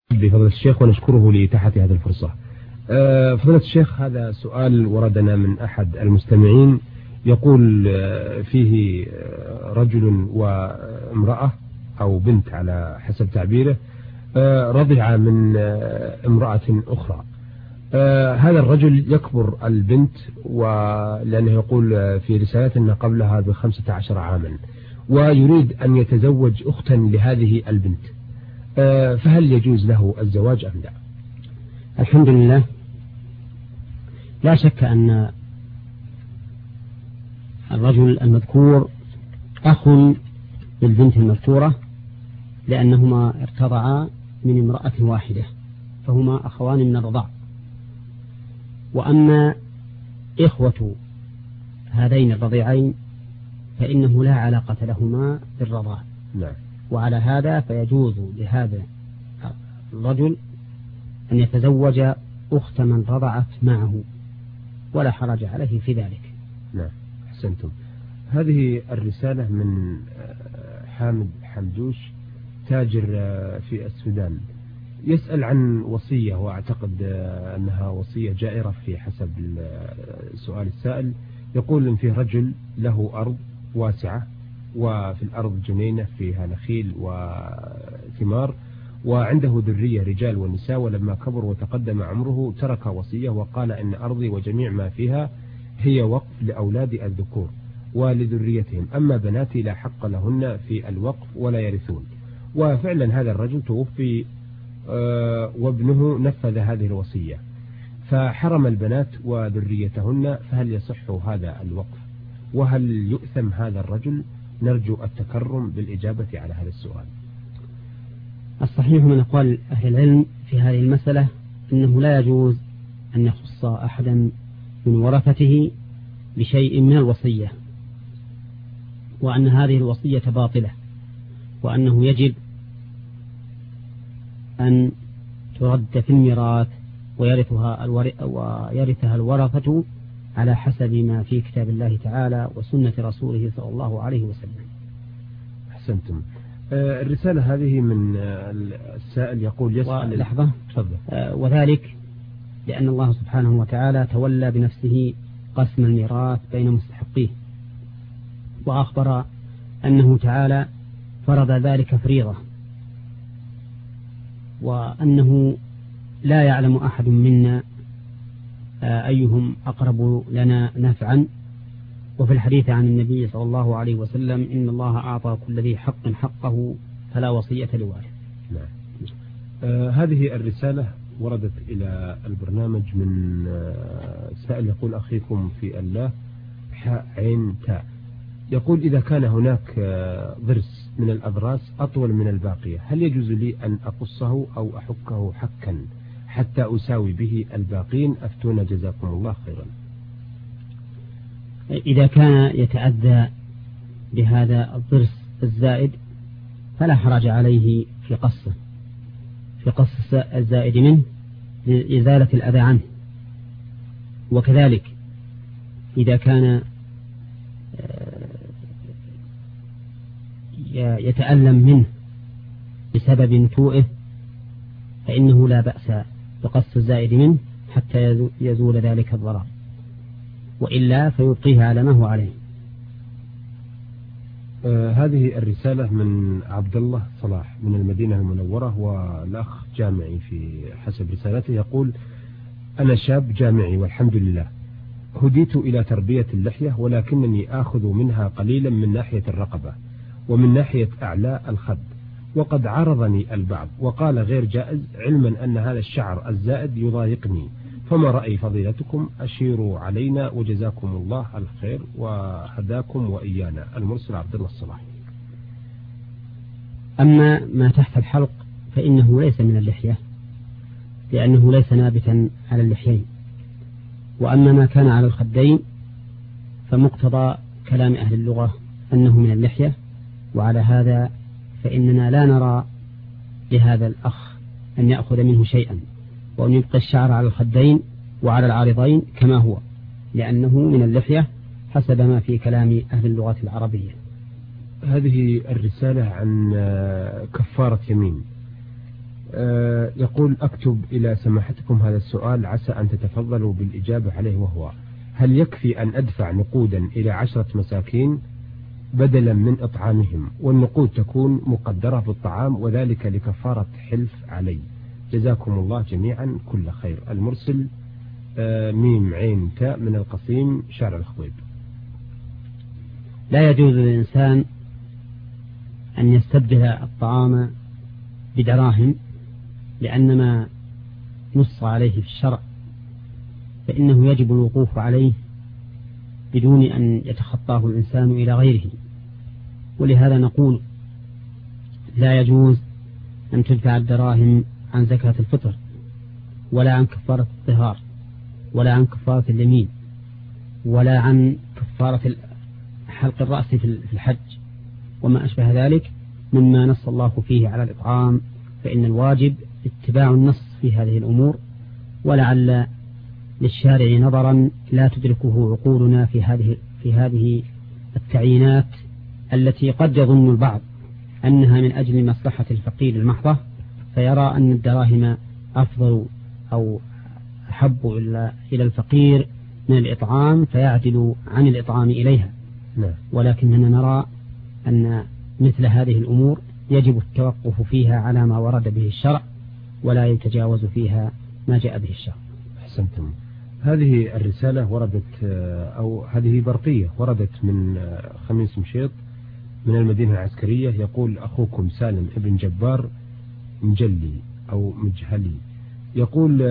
بفضل الشيخ ونشكره لإتاحة هذه الفرصة. فضيلة الشيخ، هذا سؤال وردنا من أحد المستمعين يقول فيه رجل وامرأة أو بنت على حسب تعبيره رضع من امرأة أخرى. هذا الرجل يكبر البنت، ولأنه يقول في رسالتنا قبلها ب15 عاما، ويريد أن يتزوج أختا لهذه البنت، فهل يجوز له الزواج أم لا؟ الحمد لله، لا شك أن الرجل المذكور أخ للبنت المذكورة، لأنهما ارتضعا من امرأة واحدة، فهما أخوان من الرضاع. وأما إخوة هذين الرضيعين فإنه لا علاقة لهما بالرضاع. نعم. وعلى هذا فيجوز لهذا الرجل أن يتزوج أخت من رضعت معه، ولا حرج عليه في ذلك. نعم، أحسنتم. هذه الرسالة من حامد حمدوش، تاجر في السودان، يسأل عن وصية، وأعتقد أنها وصية جائرة في حسب سؤال السائل. يقول إن فيه رجل له أرض واسعة، وفي الأرض جنينة فيها نخيل وثمار، وعنده ذرية رجال ونساء، ولما كبر وتقدم عمره ترك وصية وقال إن أرضي وجميع ما فيها هي وقف لأولادي الذكور ولذريتهم، أما بناتي لا حق لهن في الوقف ولا يرثون. وفعلا هذا الرجل توفي وابنه نفذ هذه الوصية، فحرم البنات وذريتهن، فهل يصح هذا الوقف؟ وهل يؤثم هذا الرجل؟ نرجو التكرم بالإجابة على هذا السؤال. الصحيح من أقوال أهل العلم في هذه المسألة أنه لا يجوز أن يخص أحدا من ورثته بشيء من الوصية، وأن هذه الوصية باطلة، وأنه يجب أن ترد في الميراث ويرثها الورثة على حسب ما في كتاب الله تعالى وسنة رسوله صلى الله عليه وسلم. أحسنتم. الرسالة هذه من السائل يقول يسأل لحظة. وذلك لأن الله سبحانه وتعالى تولى بنفسه قسم الميراث بين مستحقيه، وأخبر أنه تعالى فرض ذلك فريضة، وأنه لا يعلم أحد منا أيهم أقرب لنا نفعا. وفي الحديث عن النبي صلى الله عليه وسلم إن الله أعطى كل ذي حق حقه فلا وصية لوارث. نعم. هذه الرسالة وردت إلى البرنامج من سائل يقول أخيكم في الله حاء عين تاء، يقول إذا كان هناك ضرس من الأضراس أطول من الباقية، هل يجوز لي أن أقصه أو أحكه حكا حتى أساوي به الباقين؟ أفتونا جزاكم الله خيرا. إذا كان يتأذى بهذا الضرس الزائد فلا حرج عليه في قص الزائد منه لإزالة الأذى عنه. وكذلك إذا كان يتألم منه بسبب توئه فإنه لا بأس بقص الزائد منه حتى يزول ذلك الضرر، وإلا فيبقيه على ما هو عليه. هذه الرسالة من عبد الله صلاح من المدينة المنورة، والأخ جامعي في حسب رسالته، يقول أنا شاب جامعي والحمد لله، هديت إلى تربية اللحية، ولكنني آخذ منها قليلا من ناحية الرقبة ومن ناحية أعلى الخد، وقد عرضني البعض وقال غير جائز، علما أن هذا الشعر الزائد يضايقني، فما رأي فضيلتكم؟ أشيروا علينا وجزاكم الله الخير وهداكم وإيانا. المرسل عبد الله الصلاح. أما ما تحت الحلق فإنه ليس من اللحية، لأنه ليس نابتا على اللحيين. وأما ما كان على الخدين فمقتضى كلام أهل اللغة أنه من اللحية، وعلى هذا فإننا لا نرى لهذا الأخ أن يأخذ منه شيئا، وأن يبقى الشعر على الخدين وعلى العارضين كما هو، لأنه من اللحية حسب ما في كلام أهل اللغة العربية. هذه الرسالة عن كفارة يمين، يقول أكتب إلى سماحتكم هذا السؤال عسى أن تتفضلوا بالإجابة عليه، وهو: هل يكفي أن أدفع نقودا إلى 10 مساكين بدلا من إطعامهم، والنقود تكون مقدرة بالطعام، وذلك لكفارة حلف علي؟ جزاكم الله جميعا كل خير. المرسل ميم عين تاء من القصيم شارع الخويب. لا يجوز للإنسان أن يستبدل الطعام بدراهم، لأن ما نص عليه في الشرع فإنه يجب الوقوف عليه بدون أن يتخطاه الإنسان إلى غيره. ولهذا نقول لا يجوز أن تدفع الدراهم عن زكاة الفطر، ولا عن كفارة الطهار، ولا عن كفارة اليمين، ولا عن كفارة حلق الرأس في الحج وما أشبه ذلك مما نص الله فيه على الإطعام. فإن الواجب اتباع النص في هذه الأمور، ولعل للشارع نظرا لا تدركه عقولنا في هذه التعيينات التي قد يظن البعض أنها من أجل مصلحة الفقير المحضة، فيرى أن الدراهم أفضل أو أحب إلى الفقير من الإطعام فيعدل عن الإطعام إليها. ولكننا نرى أن مثل هذه الأمور يجب التوقف فيها على ما ورد به الشرع، ولا يتجاوز فيها ما جاء به الشرع. أحسنتم. هذه الرسالة وردت أو هذه برقية وردت من خميس مشيط من المدينة العسكرية. يقول: أخوكم سالم ابن جبار مجلي أو مجهلي. يقول: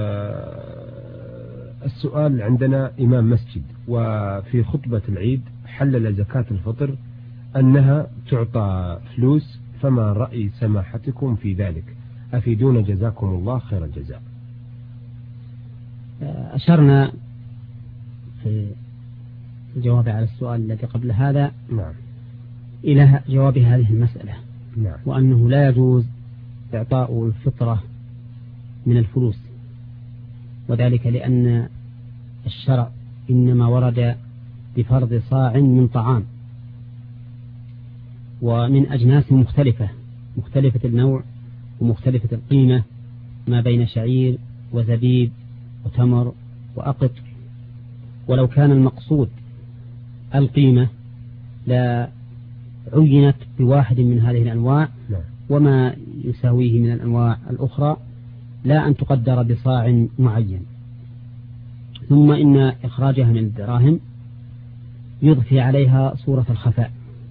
السؤال: عندنا إمام مسجد وفي خطبة العيد حلل زكاة الفطر أنها تعطى فلوس، فما رأي سماحتكم في ذلك؟ أفيدونا جزاكم الله خير الجزاء. أشرنا في الجواب على السؤال الذي قبل هذا إلى جواب هذه المسألة، وأنه لا يجوز إعطاء الفطرة من الفلوس، وذلك لأن الشرع إنما ورد بفرض صاع من طعام ومن أجناس مختلفة النوع ومختلفة القيمة، ما بين شعير وزبيب وتمر وأقط. ولو كان المقصود القيمة لا عينت بواحد من هذه الأنواع وما يساويه من الأنواع الأخرى، لا أن تقدر بصاع معين. ثم إن إخراجها من الدراهم يضفي عليها صورة الخفاء،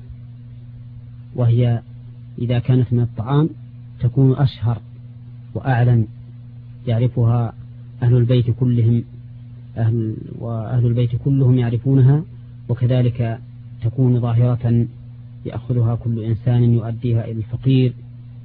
وهي إذا كانت من الطعام تكون أشهر وأعلن، يعرفها أهل البيت كلهم، وأهل البيت كلهم يعرفونها، وكذلك تكون ظاهرة يأخذها كل إنسان يؤديها إلى الفقير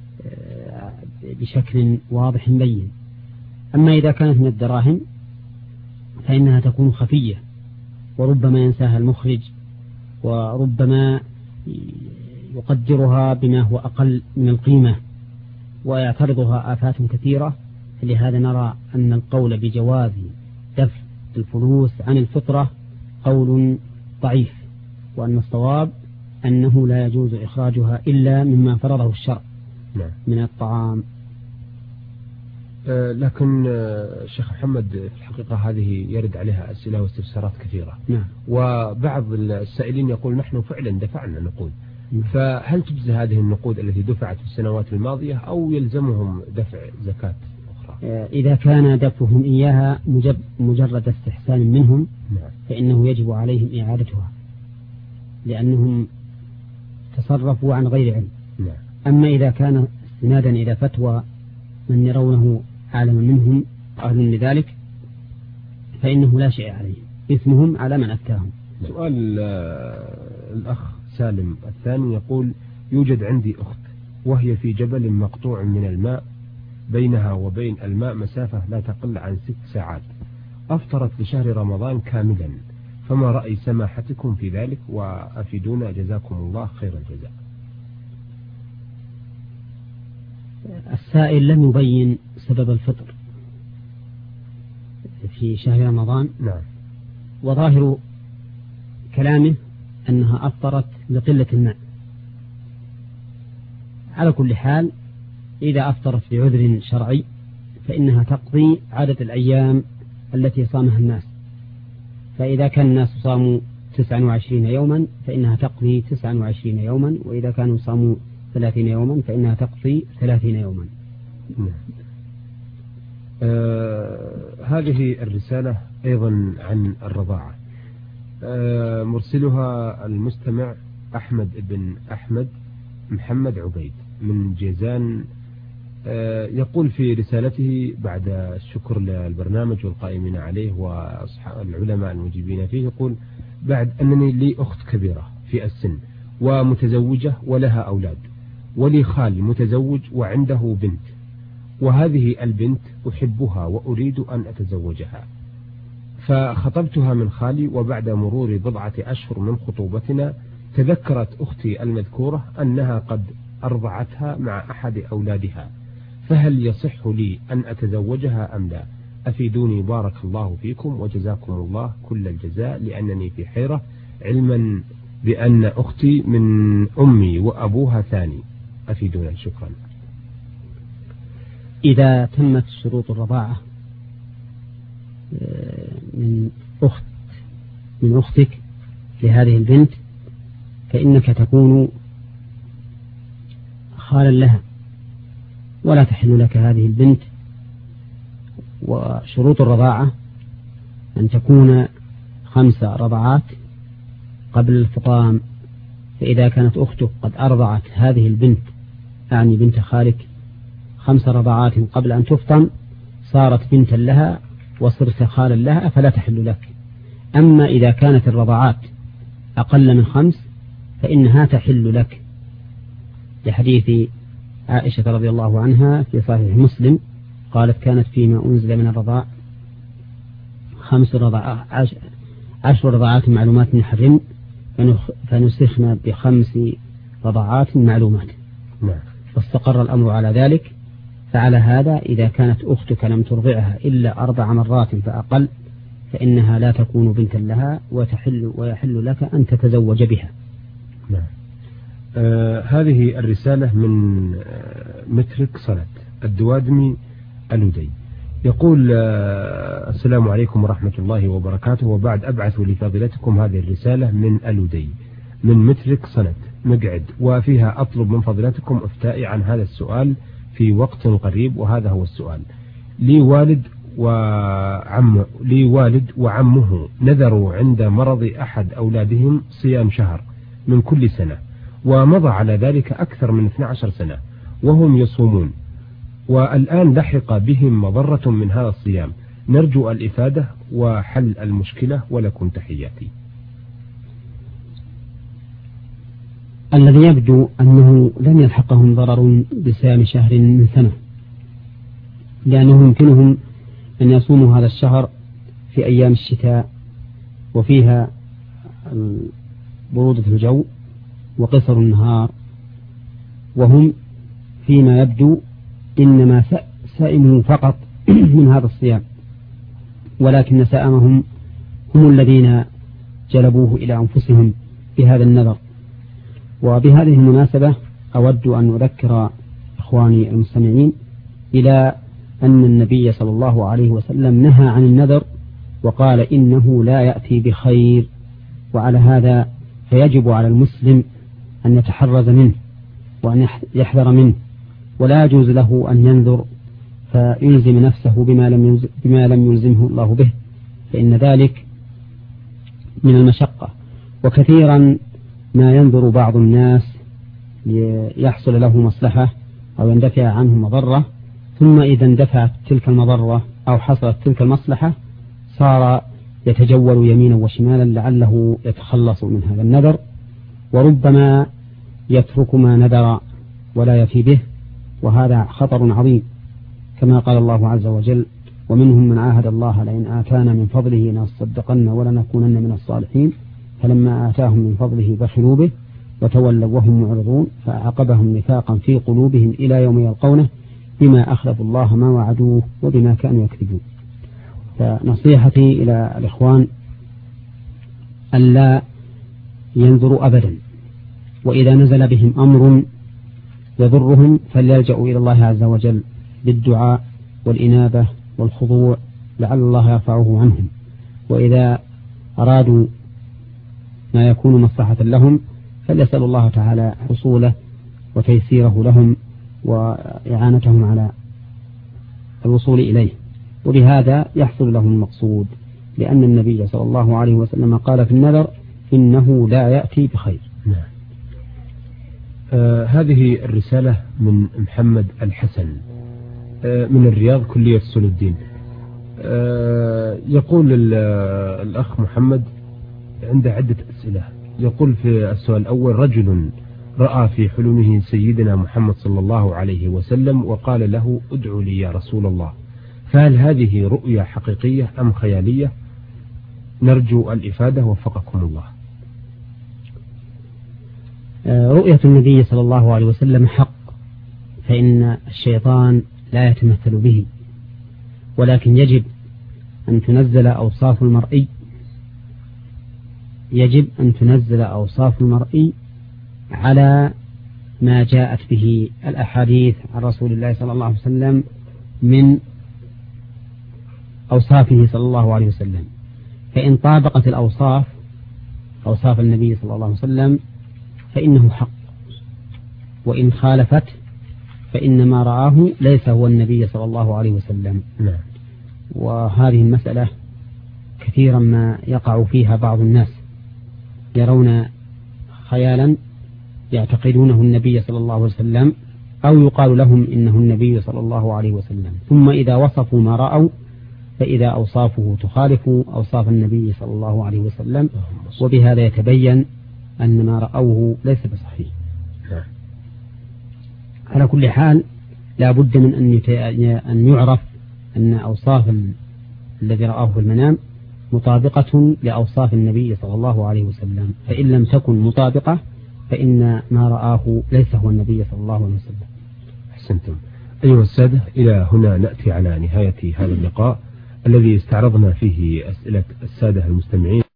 بشكل واضح بين. أما إذا كانت من الدراهم فإنها تكون خفية، وربما ينساها المخرج، وربما يقدرها بما هو أقل من القيمة، ويعترضها آفات كثيرة. لهذا نرى أن القول بجواز دفع الفلوس عن الفطرة قول ضعيف، وأن الصواب أنه لا يجوز إخراجها إلا مما فرضه الشرع من الطعام. لكن شيخ محمد في الحقيقة هذه يرد عليها أسئلة واستفسارات كثيرة. وبعض السائلين يقول: نحن فعلا دفعنا نقود، فهل تجزي هذه النقود التي دفعت في السنوات الماضية أو يلزمهم دفع زكاة أخرى؟ إذا كان دفعهم إياها مجرد استحسان منهم فإنه يجب عليهم إعادتها، لأنهم تصرفوا عن غير علم. أما إذا كان استنادا إلى فتوى من يرونه أعلم منهم أهل لذلك فإنه لا شيء عليهم، اسمهم على من أفتاهم. سؤال الأخ سالم الثاني يقول: يوجد عندي أخت وهي في جبل مقطوع من الماء، بينها وبين الماء مسافة لا تقل عن 6 ساعات، أفطرت لشهر رمضان كاملا، فما رأي سماحتكم في ذلك؟ وأفيدونا جزاكم الله خير الجزاء. السائل لم يبين سبب الفطر في شهر رمضان. وظاهر كلامه أنها أفطرت لقلة الماء. على كل حال إذا أفطرت بعذر شرعي فإنها تقضي عدد الأيام التي صامها الناس، فإذا كان الناس صاموا 29 يوما فإنها تقضي 29 يوما، وإذا كانوا صاموا 30 يوما فإنها تقضي 30 يوما. هذه الرسالة أيضا عن الرضاعة، مرسلها المستمع أحمد بن أحمد محمد عبيد من جيزان. يقول في رسالته بعد الشكر للبرنامج والقائمين عليه والعلماء المجيبين فيه، يقول: بعد أنني لي أخت كبيرة في السن ومتزوجة ولها أولاد، ولي خال متزوج وعنده بنت، وهذه البنت أحبها وأريد أن أتزوجها، فخطبتها من خالي، وبعد مرور 4 أشهر من خطوبتنا تذكرت أختي المذكورة أنها قد أرضعتها مع أحد أولادها، فهل يصح لي أن أتزوجها أم لا؟ أفيدوني بارك الله فيكم وجزاكم الله كل الجزاء، لأنني في حيرة، علما بأن أختي من أمي وأبوها ثاني، أفيدونا شكرا. إذا تمت شروط الرضاعة من أختك لهذه البنت فإنك تكون خالا لها، ولا تحل لك هذه البنت. وشروط الرضاعة أن تكون 5 رضعات قبل الفطام، فإذا كانت أختك قد أرضعت هذه البنت، يعني بنت خالك، 5 رضعات قبل أن تفطم، صارت بنتا لها وصرت خالا لها فلا تحل لك. أما إذا كانت الرضعات أقل من 5 فإنها تحل لك، لحديث عائشة رضي الله عنها في صحيح مسلم قالت: كانت فيما أنزل من الرضاع 10 رضعات معلومات نحرم، فنسخنا ب5 رضعات معلومات، فاستقر الأمر على ذلك. فعلى هذا إذا كانت أختك لم ترضعها إلا 4 مرات فأقل فإنها لا تكون بنتا لها ويحل لك أن تتزوج بها. نعم. هذه الرسالة من مترك صلت الدوادمي الودي، يقول: السلام عليكم ورحمة الله وبركاته، وبعد أبعث لفضيلتكم هذه الرسالة من الودي من مترك صلت مقعد، وفيها أطلب من فضيلتكم إفتائي عن هذا السؤال في وقت قريب. وهذا هو السؤال: لي والد وعمه نذروا عند مرض أحد أولادهم صيام شهر من كل سنة، ومضى على ذلك أكثر من 12 سنة وهم يصومون، والآن لحق بهم مضرة من هذا الصيام، نرجو الإفادة وحل المشكلة، ولكم تحياتي. الذي يبدو أنه لن يلحقهم ضرر بصيام شهر من سنة، لأنه يمكنهم أن يصوموا هذا الشهر في أيام الشتاء وفيها برودة الجو وقصر النهار، وهم فيما يبدو إنما سائموا فقط من هذا الصيام، ولكن سائمهم هم الذين جلبوه إلى أنفسهم بهذا النذر. وبهذه المناسبة أود أن أذكر إخواني المستمعين إلى أن النبي صلى الله عليه وسلم نهى عن النذر وقال إنه لا يأتي بخير، وعلى هذا فيجب على المسلم أن يتحرز منه وأن يحذر منه، ولا يجوز له أن ينذر فيلزم نفسه بما لم يلزمه الله به، فإن ذلك من المشقة. وكثيرا ما ينذر بعض الناس ليحصل له مصلحة أو يندفع عنه مضرة، ثم إذا اندفعت تلك المضرة أو حصلت تلك المصلحة صار يتجول يمينا وشمالا لعله يتخلص من هذا النذر، وربما يترك ما نذر ولا يفي به، وهذا خطر عظيم، كما قال الله عز وجل: ومنهم من عاهد الله لئن آتانا من فضله لنصدقن ولنكونن من الصالحين، فلما آتاهم من فضله بخلوا به وتولوا وهم معرضون، فأعقبهم نفاقا في قلوبهم إلى يوم يلقونه بما أخلفوا الله ما وعدوه وبما كانوا يكذبون. فنصيحتي إلى الإخوان ألا ينذروا أبدا، وإذا نزل بهم أمر يضرهم فليلجأوا إلى الله عز وجل بالدعاء والإنابة والخضوع لعل الله يرفعه عنهم. وإذا أرادوا ما يكون مصلحة لهم فليسألوا الله تعالى حصوله وتيسيره لهم وإعانتهم على الوصول إليه، وبهذا يحصل لهم المقصود، لأن النبي صلى الله عليه وسلم قال في النذر إنه لا يأتي بخير. نعم. هذه الرسالة من محمد الحسن من الرياض كلية سول الدين. يقول الأخ محمد عنده عدة أسئلة. يقول في السؤال الأول: رجل رأى في حلمه سيدنا محمد صلى الله عليه وسلم وقال له: ادعو لي يا رسول الله، فهل هذه رؤيا حقيقية أم خيالية؟ نرجو الإفادة وفقكم الله. رؤية النبي صلى الله عليه وسلم حق، فإن الشيطان لا يتمثل به، ولكن يجب أن تنزل أوصاف المرئي، على ما جاءت به الأحاديث عن رسول الله صلى الله عليه وسلم من أوصافه صلى الله عليه وسلم. فإن طابقت الأوصاف أوصاف النبي صلى الله عليه وسلم فإنه حق، وإن خالفت فإن ما رآه ليس هو النبي صلى الله عليه وسلم. وهذه المسألة كثيرا ما يقع فيها بعض الناس، يرون خيالا يعتقدونه النبي صلى الله عليه وسلم، أو يقال لهم إنه النبي صلى الله عليه وسلم، ثم إذا وصفوا ما رأوا فإذا أوصافه تخالف أوصاف النبي صلى الله عليه وسلم، وبهذا يتبين أن ما رأوه ليس بصحيح. على كل حال لا بد من أن يعرف أن أوصاف الذي رآه في المنام مطابقة لأوصاف النبي صلى الله عليه وسلم، فإن لم تكن مطابقة فإن ما رآه ليس هو النبي صلى الله عليه وسلم. أحسنتم. أيها السادة، إلى هنا نأتي على نهاية هذا اللقاء الذي استعرضنا فيه أسئلة السادة المستمعين.